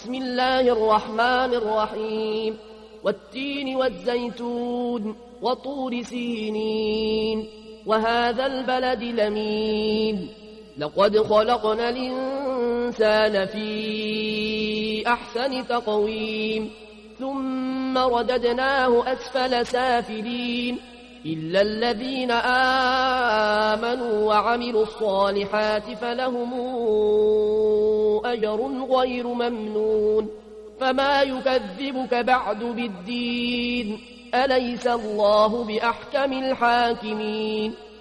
بسم الله الرحمن الرحيم والتين والزيتون وطور سينين وهذا البلد الأمين لقد خلقنا الإنسان في أحسن تقويم ثم رددناه أسفل سافلين إلا الذين آمنوا وعملوا الصالحات فلهم أجر غير ممنون فما يكذبك بعد بالدين أليس الله بأحكم الحاكمين